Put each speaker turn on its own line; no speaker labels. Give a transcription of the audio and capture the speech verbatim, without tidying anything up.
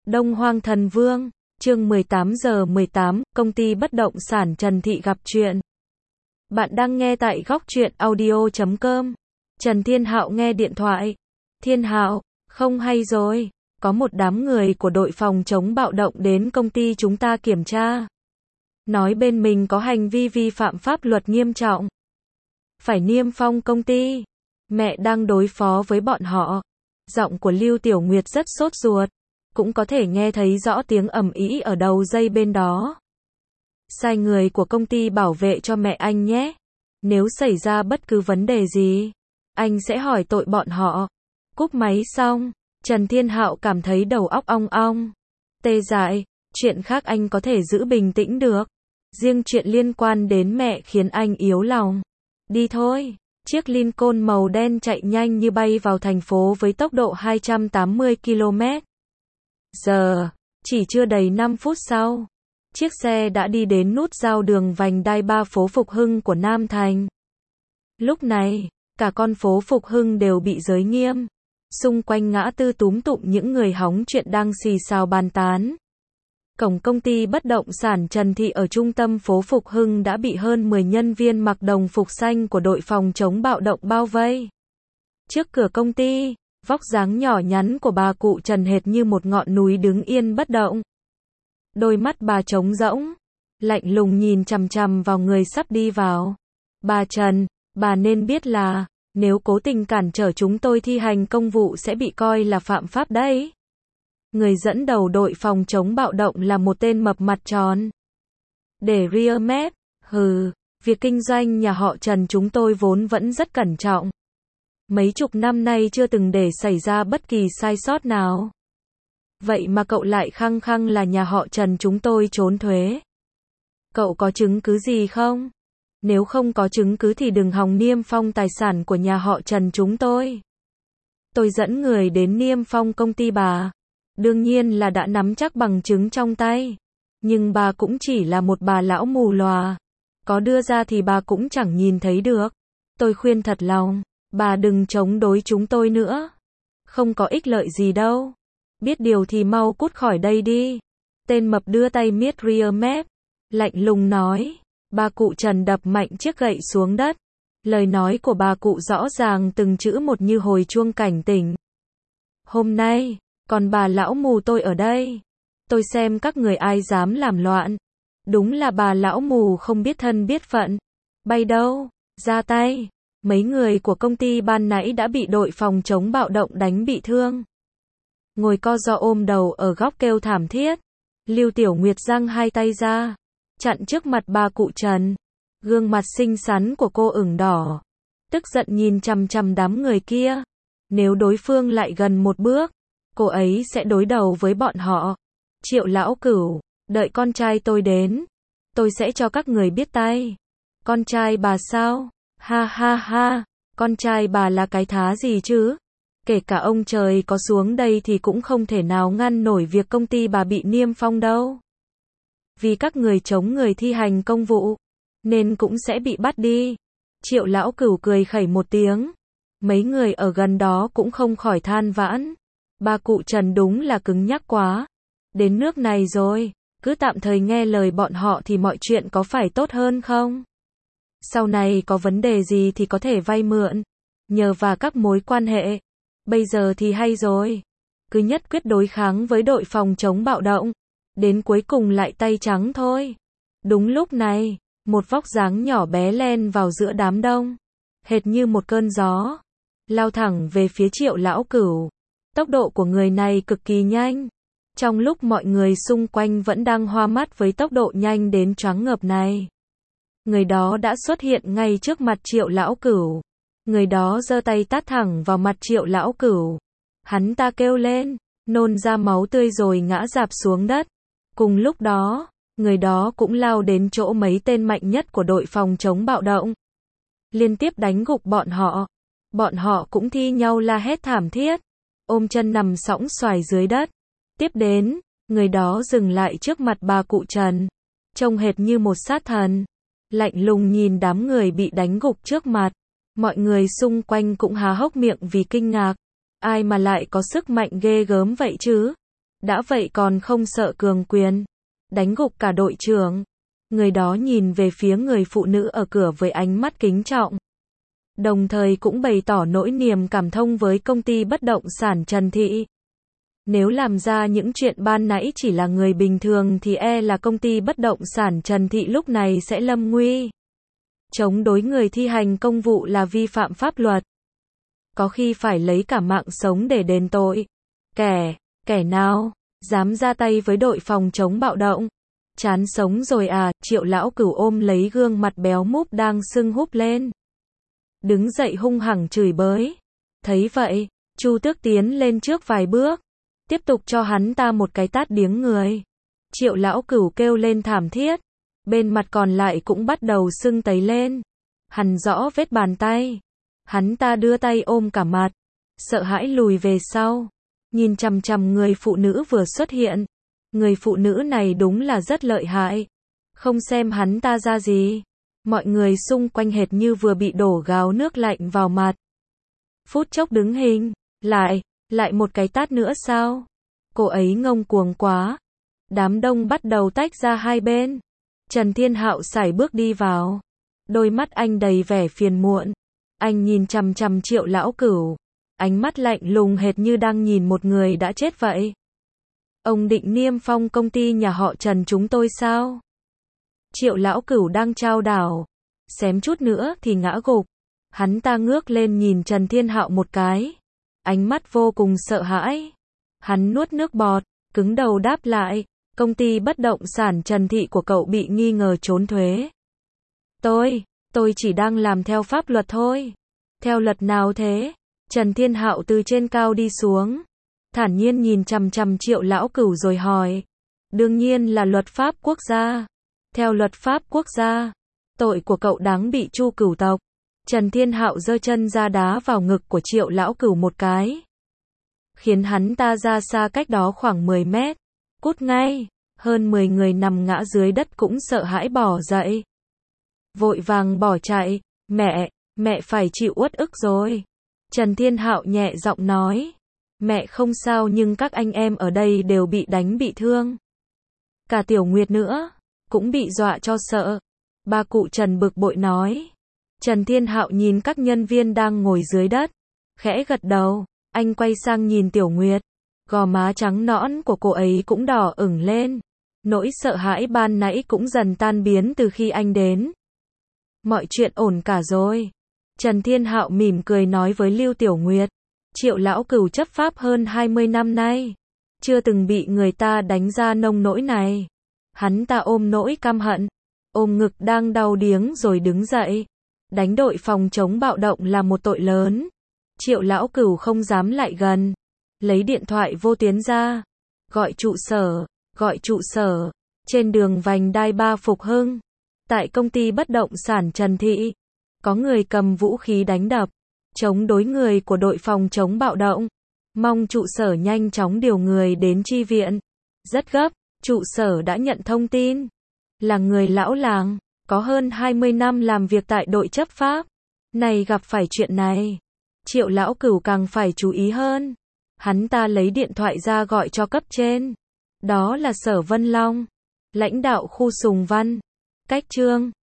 Đông Hoang Thần Vương, chương mười tám giờ mười tám, công ty bất động sản Trần Thị gặp chuyện. Bạn đang nghe tại góc truyện audio chấm com. Trần Thiên Hạo nghe điện thoại. Thiên Hạo, không hay rồi, có một đám người của đội phòng chống bạo động đến công ty chúng ta kiểm tra. Nói bên mình có hành vi vi phạm pháp luật nghiêm trọng. Phải niêm phong công ty. Mẹ đang đối phó với bọn họ. Giọng của Lưu Tiểu Nguyệt rất sốt ruột. Cũng có thể nghe thấy rõ tiếng ầm ĩ ở đầu dây bên đó. Sai người của công ty bảo vệ cho mẹ anh nhé. Nếu xảy ra bất cứ vấn đề gì, anh sẽ hỏi tội bọn họ. Cúp máy xong, Trần Thiên Hạo cảm thấy đầu óc ong ong. Tê dại, chuyện khác anh có thể giữ bình tĩnh được. Riêng chuyện liên quan đến mẹ khiến anh yếu lòng. Đi thôi. Chiếc Lincoln màu đen chạy nhanh như bay vào thành phố với tốc độ hai trăm tám mươi ki lô mét giờ. Chỉ chưa đầy năm phút sau, chiếc xe đã đi đến nút giao đường vành đai ba phố Phục Hưng của Nam Thành. Lúc này, cả con phố Phục Hưng đều bị giới nghiêm. Xung quanh ngã tư túm tụm những người hóng chuyện đang xì xào bàn tán. Cổng công ty bất động sản Trần Thị ở trung tâm phố Phục Hưng đã bị hơn mười nhân viên mặc đồng phục xanh của đội phòng chống bạo động bao vây. Trước cửa công ty, vóc dáng nhỏ nhắn của bà cụ Trần hệt như một ngọn núi đứng yên bất động. Đôi mắt bà trống rỗng, lạnh lùng nhìn chằm chằm vào người sắp đi vào. Bà Trần, bà nên biết là, nếu cố tình cản trở chúng tôi thi hành công vụ sẽ bị coi là phạm pháp đấy. Người dẫn đầu đội phòng chống bạo động là một tên mập mặt tròn. Để rear map, hừ, việc kinh doanh nhà họ Trần chúng tôi vốn vẫn rất cẩn trọng. Mấy chục năm nay chưa từng để xảy ra bất kỳ sai sót nào. Vậy mà cậu lại khăng khăng là nhà họ Trần chúng tôi trốn thuế. Cậu có chứng cứ gì không? Nếu không có chứng cứ thì đừng hòng niêm phong tài sản của nhà họ Trần chúng tôi. Tôi dẫn người đến niêm phong công ty bà. Đương nhiên là đã nắm chắc bằng chứng trong tay. Nhưng bà cũng chỉ là một bà lão mù lòa. Có đưa ra thì bà cũng chẳng nhìn thấy được. Tôi khuyên thật lòng, bà đừng chống đối chúng tôi nữa. Không có ích lợi gì đâu. Biết điều thì mau cút khỏi đây đi. Tên mập đưa tay miết rear map. Lạnh lùng nói. Bà cụ Trần đập mạnh chiếc gậy xuống đất. Lời nói của bà cụ rõ ràng từng chữ một như hồi chuông cảnh tỉnh. Hôm nay, còn bà lão mù tôi ở đây. Tôi xem các người ai dám làm loạn. Đúng là bà lão mù không biết thân biết phận. Bay đâu, ra tay. Mấy người của công ty ban nãy đã bị đội phòng chống bạo động đánh bị thương. Ngồi co ro ôm đầu ở góc kêu thảm thiết. Lưu Tiểu Nguyệt giang hai tay ra, chặn trước mặt bà cụ Trần. Gương mặt xinh xắn của cô ửng đỏ. Tức giận nhìn chằm chằm đám người kia. Nếu đối phương lại gần một bước, cô ấy sẽ đối đầu với bọn họ. Triệu lão cửu, đợi con trai tôi đến. Tôi sẽ cho các người biết tay. Con trai bà sao? Ha ha ha, con trai bà là cái thá gì chứ? Kể cả ông trời có xuống đây thì cũng không thể nào ngăn nổi việc công ty bà bị niêm phong đâu. Vì các người chống người thi hành công vụ, nên cũng sẽ bị bắt đi. Triệu lão cửu cười khẩy một tiếng. Mấy người ở gần đó cũng không khỏi than vãn. Bà cụ Trần đúng là cứng nhắc quá. Đến nước này rồi, cứ tạm thời nghe lời bọn họ thì mọi chuyện có phải tốt hơn không? Sau này có vấn đề gì thì có thể vay mượn, nhờ vào các mối quan hệ. Bây giờ thì hay rồi. Cứ nhất quyết đối kháng với đội phòng chống bạo động. Đến cuối cùng lại tay trắng thôi. Đúng lúc này, một vóc dáng nhỏ bé len vào giữa đám đông. Hệt như một cơn gió. Lao thẳng về phía Triệu lão cửu. Tốc độ của người này cực kỳ nhanh. Trong lúc mọi người xung quanh vẫn đang hoa mắt với tốc độ nhanh đến choáng ngợp này. Người đó đã xuất hiện ngay trước mặt Triệu lão cửu. Người đó giơ tay tát thẳng vào mặt Triệu lão cửu. Hắn ta kêu lên, nôn ra máu tươi rồi ngã rạp xuống đất. Cùng lúc đó, người đó cũng lao đến chỗ mấy tên mạnh nhất của đội phòng chống bạo động. Liên tiếp đánh gục bọn họ. Bọn họ cũng thi nhau la hét thảm thiết. Ôm chân nằm sõng xoài dưới đất. Tiếp đến, người đó dừng lại trước mặt bà cụ Trần. Trông hệt như một sát thần. Lạnh lùng nhìn đám người bị đánh gục trước mặt. Mọi người xung quanh cũng há hốc miệng vì kinh ngạc. Ai mà lại có sức mạnh ghê gớm vậy chứ? Đã vậy còn không sợ cường quyền, đánh gục cả đội trưởng. Người đó nhìn về phía người phụ nữ ở cửa với ánh mắt kính trọng. Đồng thời cũng bày tỏ nỗi niềm cảm thông với công ty bất động sản Trần Thị. Nếu làm ra những chuyện ban nãy chỉ là người bình thường thì e là công ty bất động sản Trần Thị lúc này sẽ lâm nguy. Chống đối người thi hành công vụ là vi phạm pháp luật. Có khi phải lấy cả mạng sống để đền tội. Kẻ, kẻ nào, dám ra tay với đội phòng chống bạo động. Chán sống rồi à, Triệu lão cửu ôm lấy gương mặt béo múp đang sưng húp lên. Đứng dậy hung hăng chửi bới. Thấy vậy, Chu Tước tiến lên trước vài bước. Tiếp tục cho hắn ta một cái tát điếng người. Triệu lão cửu kêu lên thảm thiết. Bên mặt còn lại cũng bắt đầu sưng tấy lên. Hằn rõ vết bàn tay. Hắn ta đưa tay ôm cả mặt. Sợ hãi lùi về sau. Nhìn chằm chằm người phụ nữ vừa xuất hiện. Người phụ nữ này đúng là rất lợi hại. Không xem hắn ta ra gì. Mọi người xung quanh hệt như vừa bị đổ gáo nước lạnh vào mặt. Phút chốc đứng hình. Lại, lại một cái tát nữa sao? Cô ấy ngông cuồng quá. Đám đông bắt đầu tách ra hai bên. Trần Thiên Hạo sải bước đi vào. Đôi mắt anh đầy vẻ phiền muộn. Anh nhìn chằm chằm Triệu lão cửu. Ánh mắt lạnh lùng hệt như đang nhìn một người đã chết vậy. Ông định niêm phong công ty nhà họ Trần chúng tôi sao? Triệu lão cửu đang trao đảo. Xém chút nữa thì ngã gục. Hắn ta ngước lên nhìn Trần Thiên Hạo một cái. Ánh mắt vô cùng sợ hãi. Hắn nuốt nước bọt, cứng đầu đáp lại. Công ty bất động sản Trần Thị của cậu bị nghi ngờ trốn thuế. Tôi, tôi chỉ đang làm theo pháp luật thôi. Theo luật nào thế? Trần Thiên Hạo từ trên cao đi xuống. Thản nhiên nhìn chằm chằm Triệu lão cửu rồi hỏi. Đương nhiên là luật pháp quốc gia. Theo luật pháp quốc gia, tội của cậu đáng bị tru cửu tộc. Trần Thiên Hạo giơ chân ra đá vào ngực của Triệu lão cửu một cái. Khiến hắn ta ra xa cách đó khoảng mười mét. Cút ngay. Hơn mười người nằm ngã dưới đất cũng sợ hãi bỏ dậy. Vội vàng bỏ chạy. Mẹ, mẹ phải chịu uất ức rồi. Trần Thiên Hạo nhẹ giọng nói. Mẹ không sao nhưng các anh em ở đây đều bị đánh bị thương. Cả Tiểu Nguyệt nữa, cũng bị dọa cho sợ. Ba cụ Trần bực bội nói. Trần Thiên Hạo nhìn các nhân viên đang ngồi dưới đất. Khẽ gật đầu, anh quay sang nhìn Tiểu Nguyệt. Gò má trắng nõn của cô ấy cũng đỏ ửng lên. Nỗi sợ hãi ban nãy cũng dần tan biến từ khi anh đến. Mọi chuyện ổn cả rồi. Trần Thiên Hạo mỉm cười nói với Lưu Tiểu Nguyệt. Triệu lão cửu chấp pháp hơn hai mươi năm nay. Chưa từng bị người ta đánh ra nông nỗi này. Hắn ta ôm nỗi căm hận. Ôm ngực đang đau điếng rồi đứng dậy. Đánh đội phòng chống bạo động là một tội lớn. Triệu lão cửu không dám lại gần. Lấy điện thoại vô tuyến ra. Gọi trụ sở. Gọi trụ sở. Trên đường vành đai ba Phục Hưng. Tại công ty bất động sản Trần Thị. Có người cầm vũ khí đánh đập. Chống đối người của đội phòng chống bạo động. Mong trụ sở nhanh chóng điều người đến chi viện. Rất gấp, trụ sở đã nhận thông tin. Là người lão làng, có hơn hai mươi năm làm việc tại đội chấp pháp. Này gặp phải chuyện này. Triệu lão cửu càng phải chú ý hơn. Hắn ta lấy điện thoại ra gọi cho cấp trên. Đó là Sở Vân Long. Lãnh đạo khu Sùng Văn. Cách Trương.